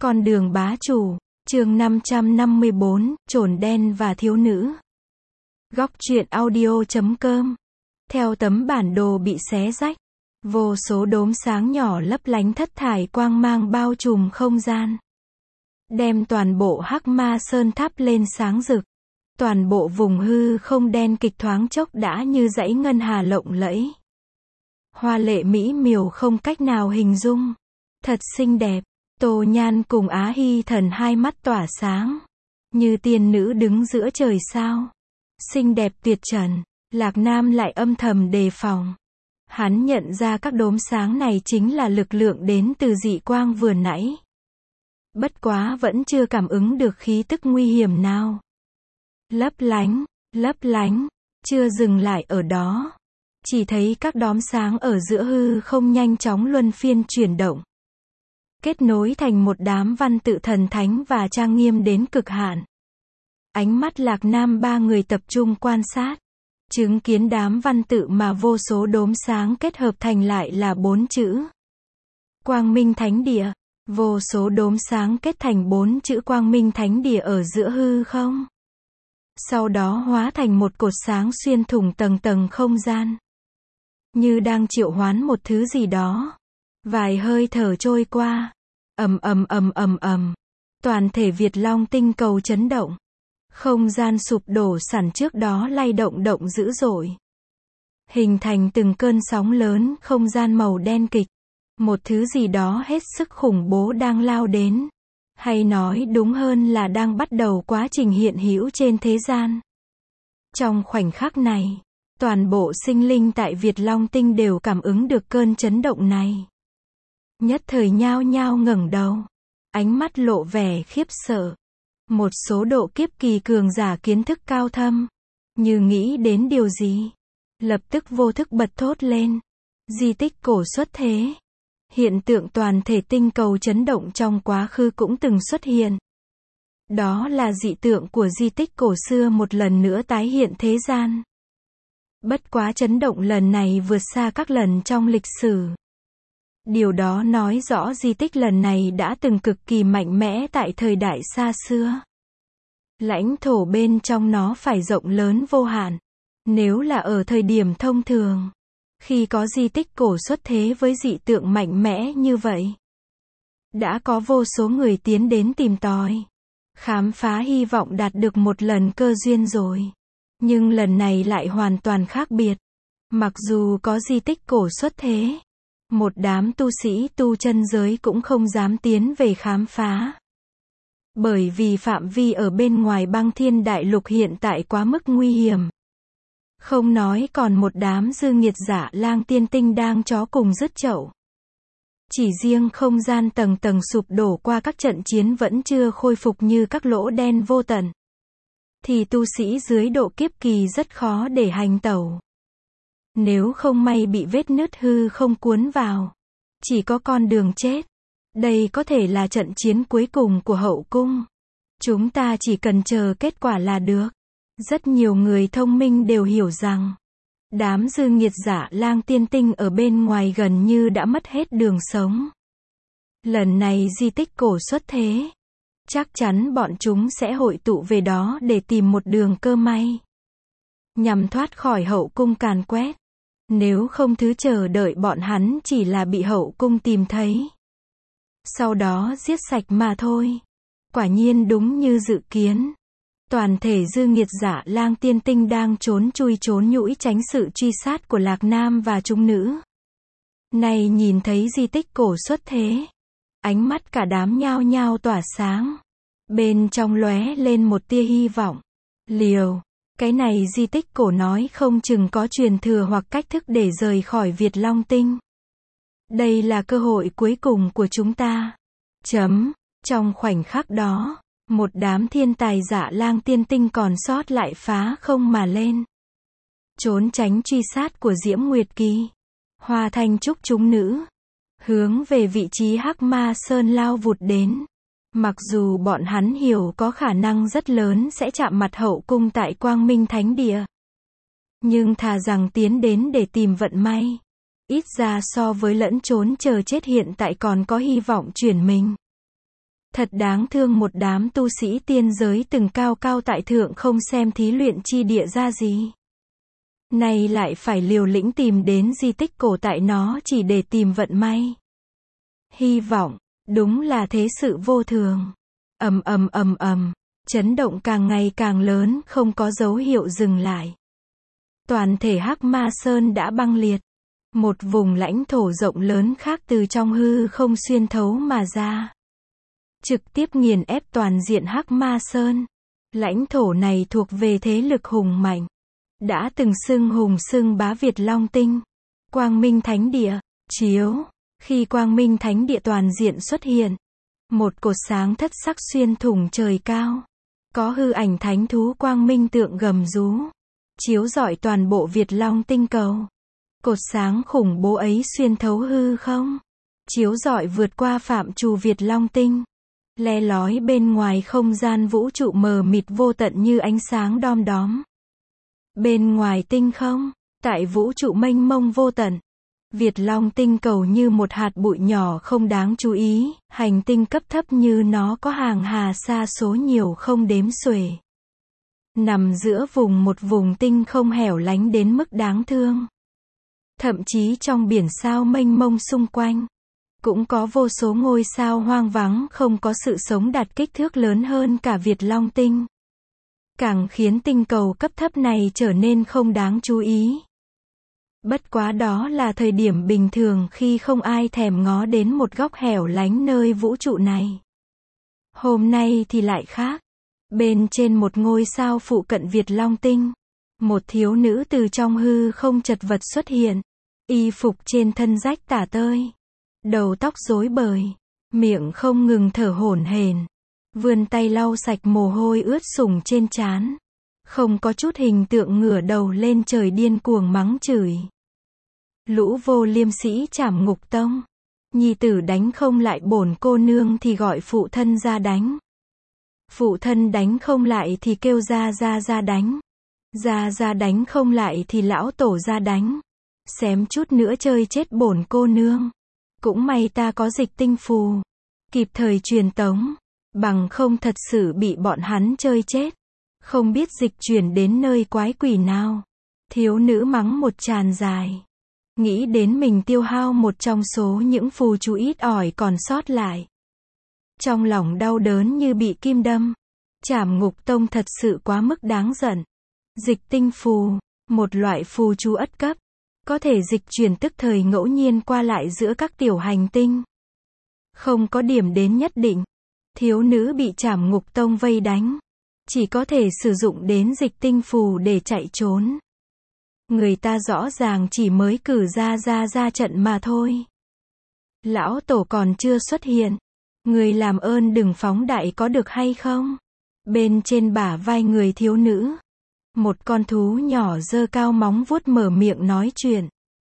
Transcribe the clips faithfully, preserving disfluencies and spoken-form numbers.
Con đường bá chủ, chương năm trăm năm mươi bốn, chồn đen và thiếu nữ. Góc truyện audio chấm com. Theo tấm bản đồ bị xé rách, vô số đốm sáng nhỏ lấp lánh thất thải quang mang bao trùm không gian, đem toàn bộ Hắc Ma Sơn thắp lên sáng rực. Toàn bộ vùng hư không đen kịch thoáng chốc đã như dãy ngân hà lộng lẫy, hoa lệ mỹ miều không cách nào hình dung. Thật xinh đẹp. Tô Nhan cùng Á Hy Thần hai mắt tỏa sáng, như tiên nữ đứng giữa trời sao. Xinh đẹp tuyệt trần. Lạc Nam lại âm thầm đề phòng. Hắn nhận ra các đốm sáng này chính là lực lượng đến từ dị quang vừa nãy. Bất quá vẫn chưa cảm ứng được khí tức nguy hiểm nào. Lấp lánh, lấp lánh, chưa dừng lại ở đó. Chỉ thấy các đốm sáng ở giữa hư không nhanh chóng luân phiên chuyển động, kết nối thành một đám văn tự thần thánh và trang nghiêm đến cực hạn. Ánh mắt Lạc Nam ba người tập trung quan sát, chứng kiến đám văn tự mà vô số đốm sáng kết hợp thành lại là bốn chữ Quang Minh Thánh Địa. Vô số đốm sáng kết thành bốn chữ Quang Minh Thánh Địa ở giữa hư không, sau đó hóa thành một cột sáng xuyên thủng tầng tầng không gian, như đang triệu hoán một thứ gì đó. Vài hơi thở trôi qua, ầm ầm ầm ầm ầm, toàn thể Việt Long tinh cầu chấn động, không gian sụp đổ sẵn trước đó lay động động dữ dội, hình thành từng cơn sóng lớn không gian màu đen kịch. Một thứ gì đó hết sức khủng bố đang lao đến, hay nói đúng hơn là đang bắt đầu quá trình hiện hữu trên thế gian. Trong khoảnh khắc này, toàn bộ sinh linh tại Việt Long tinh đều cảm ứng được cơn chấn động này. Nhất thời nhao nhao ngẩng đầu, ánh mắt lộ vẻ khiếp sợ. Một số độ kiếp kỳ cường giả kiến thức cao thâm, như nghĩ đến điều gì, lập tức vô thức bật thốt lên. Di tích cổ xuất thế. Hiện tượng toàn thể tinh cầu chấn động trong quá khứ cũng từng xuất hiện. Đó là dị tượng của di tích cổ xưa một lần nữa tái hiện thế gian. Bất quá chấn động lần này vượt xa các lần trong lịch sử. Điều đó nói rõ di tích lần này đã từng cực kỳ mạnh mẽ tại thời đại xa xưa. Lãnh thổ bên trong nó phải rộng lớn vô hạn. Nếu là ở thời điểm thông thường, khi có di tích cổ xuất thế với dị tượng mạnh mẽ như vậy, đã có vô số người tiến đến tìm tòi, khám phá, hy vọng đạt được một lần cơ duyên rồi. Nhưng lần này lại hoàn toàn khác biệt. Mặc dù có di tích cổ xuất thế, một đám tu sĩ tu chân giới cũng không dám tiến về khám phá. Bởi vì phạm vi ở bên ngoài Băng Thiên Đại Lục hiện tại quá mức nguy hiểm. Không nói còn một đám dư nghiệt Dạ Lang Tiên Tinh đang chó cùng rứt chậu. Chỉ riêng không gian tầng tầng sụp đổ qua các trận chiến vẫn chưa khôi phục như các lỗ đen vô tận, thì tu sĩ dưới độ kiếp kỳ rất khó để hành tẩu. Nếu không may bị vết nứt hư không cuốn vào, chỉ có con đường chết. Đây có thể là trận chiến cuối cùng của hậu cung. Chúng ta chỉ cần chờ kết quả là được. Rất nhiều người thông minh đều hiểu rằng, đám dư nghiệt Dạ Lang Tiên Tinh ở bên ngoài gần như đã mất hết đường sống. Lần này di tích cổ xuất thế, chắc chắn bọn chúng sẽ hội tụ về đó để tìm một đường cơ may, nhằm thoát khỏi hậu cung càn quét. Nếu không, thứ chờ đợi bọn hắn chỉ là bị hậu cung tìm thấy, sau đó giết sạch mà thôi. Quả nhiên đúng như dự kiến, toàn thể dư nghiệt Dạ Lang Tiên Tinh đang trốn chui trốn nhũi tránh sự truy sát của Lạc Nam và chúng nữ. Này nhìn thấy di tích cổ xuất thế, ánh mắt cả đám nhao nhao tỏa sáng. Bên trong lóe lên một tia hy vọng. Liều, cái này di tích cổ nói không chừng có truyền thừa hoặc cách thức để rời khỏi Việt Long Tinh. Đây là cơ hội cuối cùng của chúng ta. Chấm. Trong khoảnh khắc đó, một đám thiên tài Dạ Lang Tiên Tinh còn sót lại phá không mà lên, trốn tránh truy sát của Diễm Nguyệt Kỳ, Hoa Thanh Trúc chúng nữ, hướng về vị trí Hắc Ma Sơn lao vụt đến. Mặc dù bọn hắn hiểu có khả năng rất lớn sẽ chạm mặt hậu cung tại Quang Minh Thánh Địa, nhưng thà rằng tiến đến để tìm vận may, ít ra so với lẫn trốn chờ chết hiện tại còn có hy vọng chuyển mình. Thật đáng thương một đám tu sĩ tiên giới từng cao cao tại thượng không xem thí luyện chi địa ra gì. Nay lại phải liều lĩnh tìm đến di tích cổ tại nó chỉ để tìm vận may. Hy vọng, đúng là thế sự vô thường. Ầm ầm ầm ầm, chấn động càng ngày càng lớn, không có dấu hiệu dừng lại. Toàn thể Hắc Ma Sơn đã băng liệt. Một vùng lãnh thổ rộng lớn khác từ trong hư không xuyên thấu mà ra. Trực tiếp nghiền ép toàn diện Hắc Ma Sơn. Lãnh thổ này thuộc về thế lực hùng mạnh. Đã từng xưng hùng xưng bá Việt Long Tinh. Quang Minh Thánh Địa, chiếu. Khi Quang Minh Thánh Địa toàn diện xuất hiện. Một cột sáng thất sắc xuyên thủng trời cao. Có hư ảnh thánh thú Quang Minh tượng gầm rú. Chiếu rọi toàn bộ Việt Long Tinh cầu. Cột sáng khủng bố ấy xuyên thấu hư không. Chiếu rọi vượt qua phạm trù Việt Long Tinh. Le lói bên ngoài không gian vũ trụ mờ mịt vô tận như ánh sáng đom đóm. Bên ngoài tinh không, tại vũ trụ mênh mông vô tận. Việt Long Tinh cầu như một hạt bụi nhỏ không đáng chú ý, hành tinh cấp thấp như nó có hàng hà sa số nhiều không đếm xuể. Nằm giữa vùng một vùng tinh không hẻo lánh đến mức đáng thương. Thậm chí trong biển sao mênh mông xung quanh, cũng có vô số ngôi sao hoang vắng không có sự sống đạt kích thước lớn hơn cả Việt Long Tinh. Càng khiến tinh cầu cấp thấp này trở nên không đáng chú ý. Bất quá đó là thời điểm bình thường khi không ai thèm ngó đến một góc hẻo lánh nơi vũ trụ này. Hôm nay thì lại khác. Bên trên một ngôi sao phụ cận Việt Long Tinh, một thiếu nữ từ trong hư không chật vật xuất hiện. Y phục trên thân rách tả tơi. Đầu tóc rối bời. Miệng không ngừng thở hổn hển. Vươn tay lau sạch mồ hôi ướt sũng trên trán. Không có chút hình tượng ngửa đầu lên trời điên cuồng mắng chửi. Lũ vô liêm sĩ Trảm Ngục Tông. Nhi tử đánh không lại bổn cô nương thì gọi phụ thân ra đánh. Phụ thân đánh không lại thì kêu ra ra ra đánh. Ra ra đánh không lại thì lão tổ ra đánh. Xém chút nữa chơi chết bổn cô nương. Cũng may ta có dịch tinh phù. Kịp thời truyền tống. Bằng không thật sự bị bọn hắn chơi chết. Không biết dịch chuyển đến nơi quái quỷ nào. Thiếu nữ mắng một tràn dài. Nghĩ đến mình tiêu hao một trong số những phù chú ít ỏi còn sót lại. Trong lòng đau đớn như bị kim đâm. Trảm Ngục Tông thật sự quá mức đáng giận. Dịch tinh phù, một loại phù chú ất cấp. Có thể dịch chuyển tức thời ngẫu nhiên qua lại giữa các tiểu hành tinh. Không có điểm đến nhất định. Thiếu nữ bị Trảm Ngục Tông vây đánh. Chỉ có thể sử dụng đến dịch tinh phù để chạy trốn. Người ta rõ ràng chỉ mới cử ra ra ra trận mà thôi. Lão tổ còn chưa xuất hiện. Người làm ơn đừng phóng đại có được hay không? Bên trên bả vai người thiếu nữ. Một con thú nhỏ giơ cao móng vuốt mở miệng nói chuyện.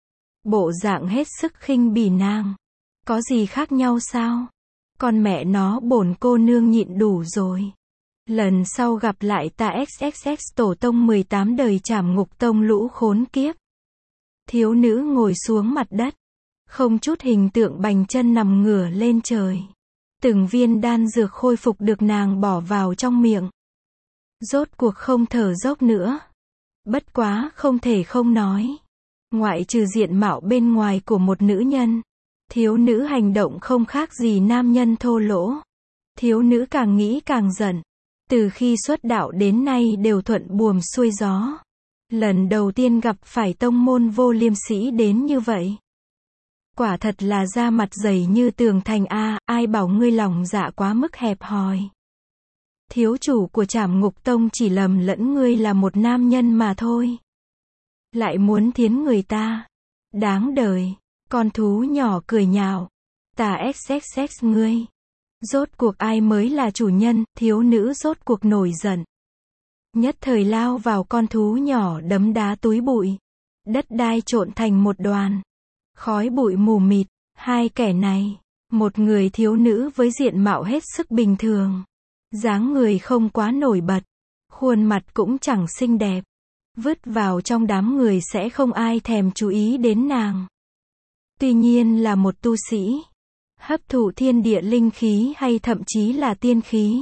Bộ dạng hết sức khinh bỉ nàng. Có gì khác nhau sao? Con mẹ nó bổn cô nương nhịn đủ rồi. Lần sau gặp lại ta ích ích ích tổ tông mười tám đời Trảm Ngục Tông lũ khốn kiếp. Thiếu nữ ngồi xuống mặt đất. Không chút hình tượng bành chân nằm ngửa lên trời. Từng viên đan dược khôi phục được nàng bỏ vào trong miệng. Rốt cuộc không thở dốc nữa. Bất quá không thể không nói. Ngoại trừ diện mạo bên ngoài của một nữ nhân. Thiếu nữ hành động không khác gì nam nhân thô lỗ. Thiếu nữ càng nghĩ càng giận. Từ khi xuất đạo đến nay đều thuận buồm xuôi gió. Lần đầu tiên gặp phải tông môn vô liêm sĩ đến như vậy. Quả thật là da mặt dày như tường thành a, ai bảo ngươi lòng dạ quá mức hẹp hòi. Thiếu chủ của Trảm Ngục Tông chỉ lầm lẫn ngươi là một nam nhân mà thôi. Lại muốn thiến người ta. Đáng đời. Con thú nhỏ cười nhạo. Ta ích ích ích ngươi. Rốt cuộc ai mới là chủ nhân, thiếu nữ rốt cuộc nổi giận. Nhất thời lao vào con thú nhỏ đấm đá túi bụi. Đất đai trộn thành một đoàn. Khói bụi mù mịt, hai kẻ này. Một người thiếu nữ với diện mạo hết sức bình thường. Dáng người không quá nổi bật. Khuôn mặt cũng chẳng xinh đẹp. Vứt vào trong đám người sẽ không ai thèm chú ý đến nàng. Tuy nhiên là một tu sĩ. hấp thụ thiên địa linh khí hay thậm chí là tiên khí.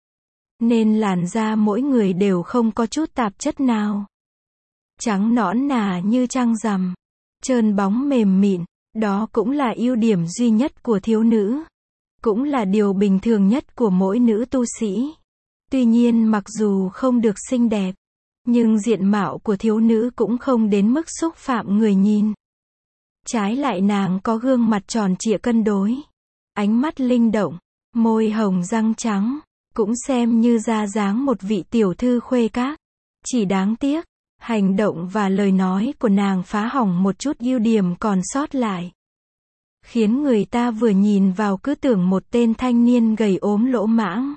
Nên làn da mỗi người đều không có chút tạp chất nào. Trắng nõn nà như trăng rằm, trơn bóng mềm mịn, đó cũng là ưu điểm duy nhất của thiếu nữ. Cũng là điều bình thường nhất của mỗi nữ tu sĩ. Tuy nhiên mặc dù không được xinh đẹp, nhưng diện mạo của thiếu nữ cũng không đến mức xúc phạm người nhìn. Trái lại nàng có gương mặt tròn trịa cân đối, ánh mắt linh động, môi hồng răng trắng, cũng xem như ra dáng một vị tiểu thư khuê các. Chỉ đáng tiếc, hành động và lời nói của nàng phá hỏng một chút ưu điểm còn sót lại. Khiến người ta vừa nhìn vào cứ tưởng một tên thanh niên gầy ốm lỗ mãng.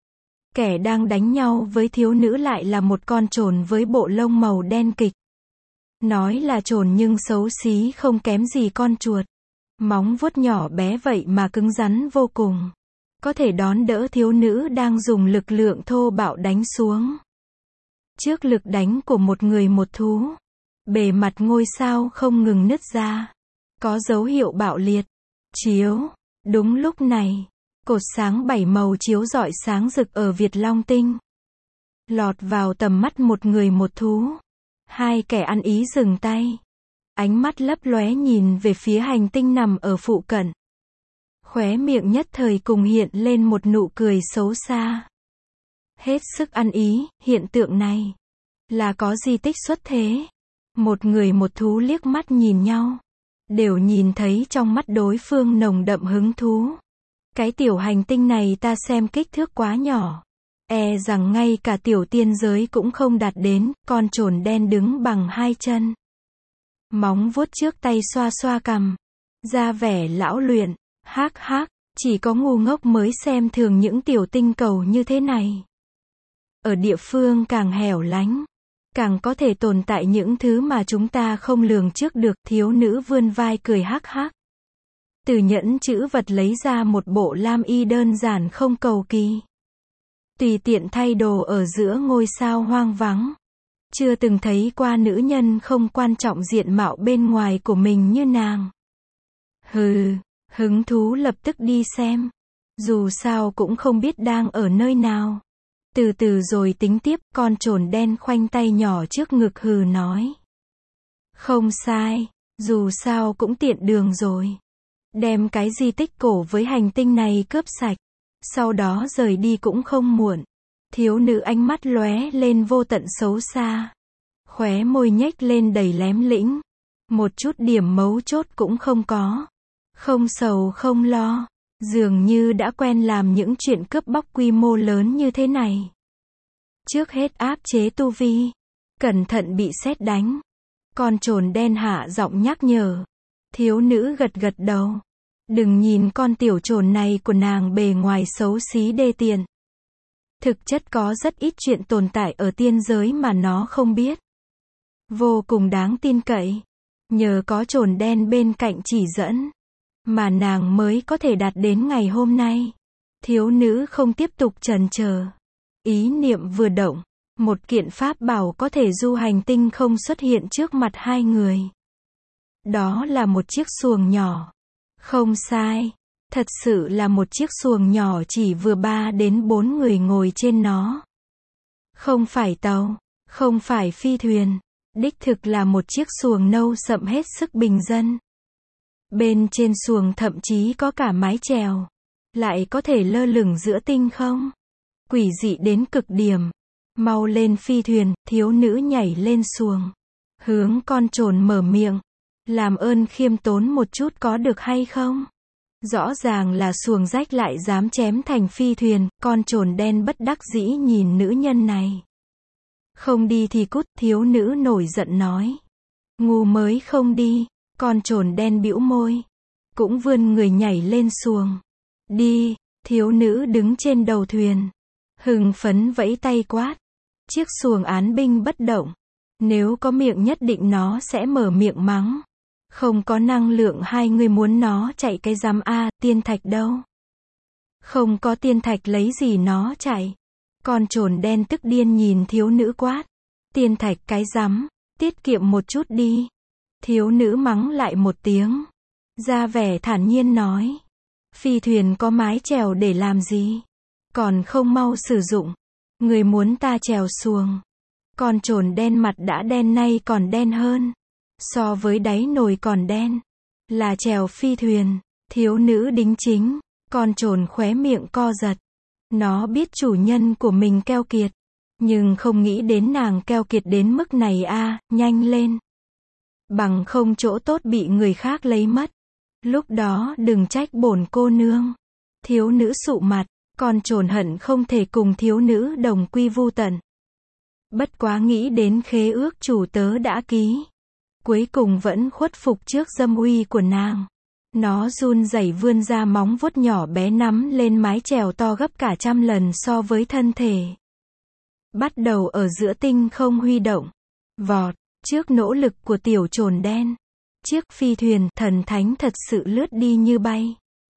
Kẻ đang đánh nhau với thiếu nữ lại là một con trồn với bộ lông màu đen kịch. Nói là trồn nhưng xấu xí không kém gì con chuột. Móng vuốt nhỏ bé vậy mà cứng rắn vô cùng. Có thể đón đỡ thiếu nữ đang dùng lực lượng thô bạo đánh xuống. Trước lực đánh của một người một thú, bề mặt ngôi sao không ngừng nứt ra. Có dấu hiệu bạo liệt. Chiếu. Đúng lúc này, cột sáng bảy màu chiếu rọi sáng rực ở Việt Long Tinh. Lọt vào tầm mắt một người một thú. Hai kẻ ăn ý dừng tay. Ánh mắt lấp lóe nhìn về phía hành tinh nằm ở phụ cận. Khóe miệng nhất thời cùng hiện lên một nụ cười xấu xa. Hết sức ăn ý, hiện tượng này là có di tích xuất thế. Một người một thú liếc mắt nhìn nhau. Đều nhìn thấy trong mắt đối phương nồng đậm hứng thú. Cái tiểu hành tinh này ta xem kích thước quá nhỏ. E rằng ngay cả tiểu tiên giới cũng không đạt đến, con trồn đen đứng bằng hai chân. Móng vuốt trước tay xoa xoa cằm. Ra vẻ lão luyện, hác hác, chỉ có ngu ngốc mới xem thường những tiểu tinh cầu như thế này. Ở địa phương càng hẻo lánh, càng có thể tồn tại những thứ mà chúng ta không lường trước được. Thiếu nữ vươn vai cười hắc hắc. Từ nhẫn chữ vật lấy ra một bộ lam y đơn giản không cầu kỳ. Tùy tiện thay đồ ở giữa ngôi sao hoang vắng. Chưa từng thấy qua nữ nhân không quan trọng diện mạo bên ngoài của mình như nàng. Hừ, hứng thú lập tức đi xem. Dù sao cũng không biết đang ở nơi nào. Từ từ rồi tính tiếp, con trồn đen khoanh tay nhỏ trước ngực hừ nói. Không sai, dù sao cũng tiện đường rồi. Đem cái di tích cổ với hành tinh này cướp sạch. Sau đó rời đi cũng không muộn. Thiếu nữ ánh mắt lóe lên vô tận xấu xa. Khóe môi nhếch lên đầy lém lĩnh. Một chút điểm mấu chốt cũng không có. Không sầu không lo. Dường như đã quen làm những chuyện cướp bóc quy mô lớn như thế này. Trước hết áp chế tu vi. Cẩn thận bị sét đánh. Con trồn đen hạ giọng nhắc nhở. Thiếu nữ gật gật đầu. Đừng nhìn con tiểu trồn này của nàng bề ngoài xấu xí đê tiện. Thực chất có rất ít chuyện tồn tại ở tiên giới mà nó không biết. Vô cùng đáng tin cậy. Nhờ có trồn đen bên cạnh chỉ dẫn, mà nàng mới có thể đạt đến ngày hôm nay. Thiếu nữ không tiếp tục chần chờ. Ý niệm vừa động, một kiện pháp bảo có thể du hành tinh không xuất hiện trước mặt hai người. Đó là một chiếc xuồng nhỏ. Không sai, thật sự là một chiếc xuồng nhỏ chỉ vừa ba đến bốn người ngồi trên nó. Không phải tàu, không phải phi thuyền, đích thực là một chiếc xuồng nâu sậm hết sức bình dân. Bên trên xuồng thậm chí có cả mái chèo, lại có thể lơ lửng giữa tinh không. Quỷ dị đến cực điểm. Mau lên phi thuyền, thiếu nữ nhảy lên xuồng. Hướng con trồn mở miệng. Làm ơn khiêm tốn một chút có được hay không? Rõ ràng là xuồng rách lại dám chém thành phi thuyền, con trồn đen bất đắc dĩ nhìn nữ nhân này. Không đi thì cút, thiếu nữ nổi giận nói. Ngu mới không đi, con trồn đen bĩu môi. Cũng vươn người nhảy lên xuồng. Đi, thiếu nữ đứng trên đầu thuyền. Hưng phấn vẫy tay quát. Chiếc xuồng án binh bất động. Nếu có miệng nhất định nó sẽ mở miệng mắng. Không có năng lượng hai người muốn nó chạy cái giám a, tiên thạch đâu. Không có tiên thạch lấy gì nó chạy. Con trồn đen tức điên nhìn thiếu nữ quát. Tiên thạch cái giám, tiết kiệm một chút đi. Thiếu nữ mắng lại một tiếng. Ra vẻ thản nhiên nói. Phi thuyền có mái chèo để làm gì? Còn không mau sử dụng. Người muốn ta chèo xuồng. Con chồn đen mặt đã đen nay còn đen hơn. So với đáy nồi còn đen. Là chèo phi thuyền. Thiếu nữ đính chính. Con chồn khóe miệng co giật. Nó biết chủ nhân của mình keo kiệt. Nhưng không nghĩ đến nàng keo kiệt đến mức này a, nhanh lên. Bằng không chỗ tốt bị người khác lấy mất. Lúc đó đừng trách bổn cô nương. Thiếu nữ sụ mặt, con chồn hận không thể cùng thiếu nữ đồng quy vu tận. Bất quá nghĩ đến khế ước chủ tớ đã ký. Cuối cùng vẫn khuất phục trước dâm uy của nàng. Nó run rẩy vươn ra móng vuốt nhỏ bé nắm lên mái chèo to gấp cả trăm lần so với thân thể. Bắt đầu ở giữa tinh không huy động. Vọt, trước nỗ lực của tiểu chồn đen. Chiếc phi thuyền thần thánh thật sự lướt đi như bay.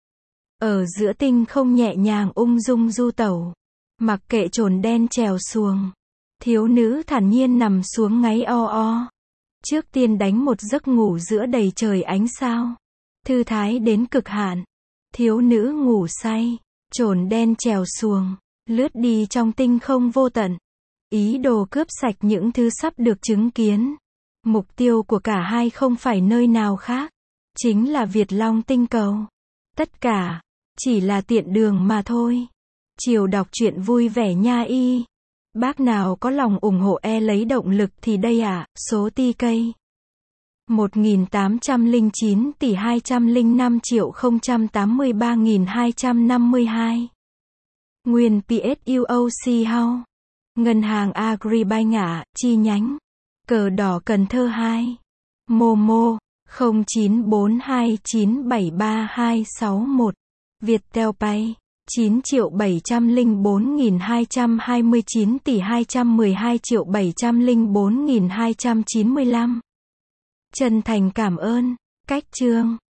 Ở giữa tinh không nhẹ nhàng ung dung du tẩu. Mặc kệ chồn đen chèo xuồng. Thiếu nữ thản nhiên nằm xuống ngáy o o. Trước tiên đánh một giấc ngủ giữa đầy trời ánh sao. Thư thái đến cực hạn. Thiếu nữ ngủ say. Chồn đen chèo xuồng. Lướt đi trong tinh không vô tận. Ý đồ cướp sạch những thứ sắp được chứng kiến. Mục tiêu của cả hai không phải nơi nào khác. Chính là Việt Long tinh cầu. Tất cả chỉ là tiện đường mà thôi. Chiều đọc truyện vui vẻ nha y. Bác nào có lòng ủng hộ e lấy động lực thì đây ạ, à, số ti cây. một nghìn tám trăm lẻ chín tỷ hai trăm lẻ năm triệu không trăm tám mươi ba nghìn hai trăm năm mươi hai. Nguyên pê ét u o xê House. Ngân hàng Agribank ạ, chi nhánh. Cờ đỏ Cần Thơ hai. Momo, không chín bốn hai chín bảy ba hai sáu một. Viettel Pay, chín triệu bảy trăm lẻ bốn nghìn hai trăm hai mươi chín tỷ hai trăm mười hai triệu bảy trăm lẻ bốn nghìn hai trăm chín mươi lăm. Chân thành cảm ơn. Cách chương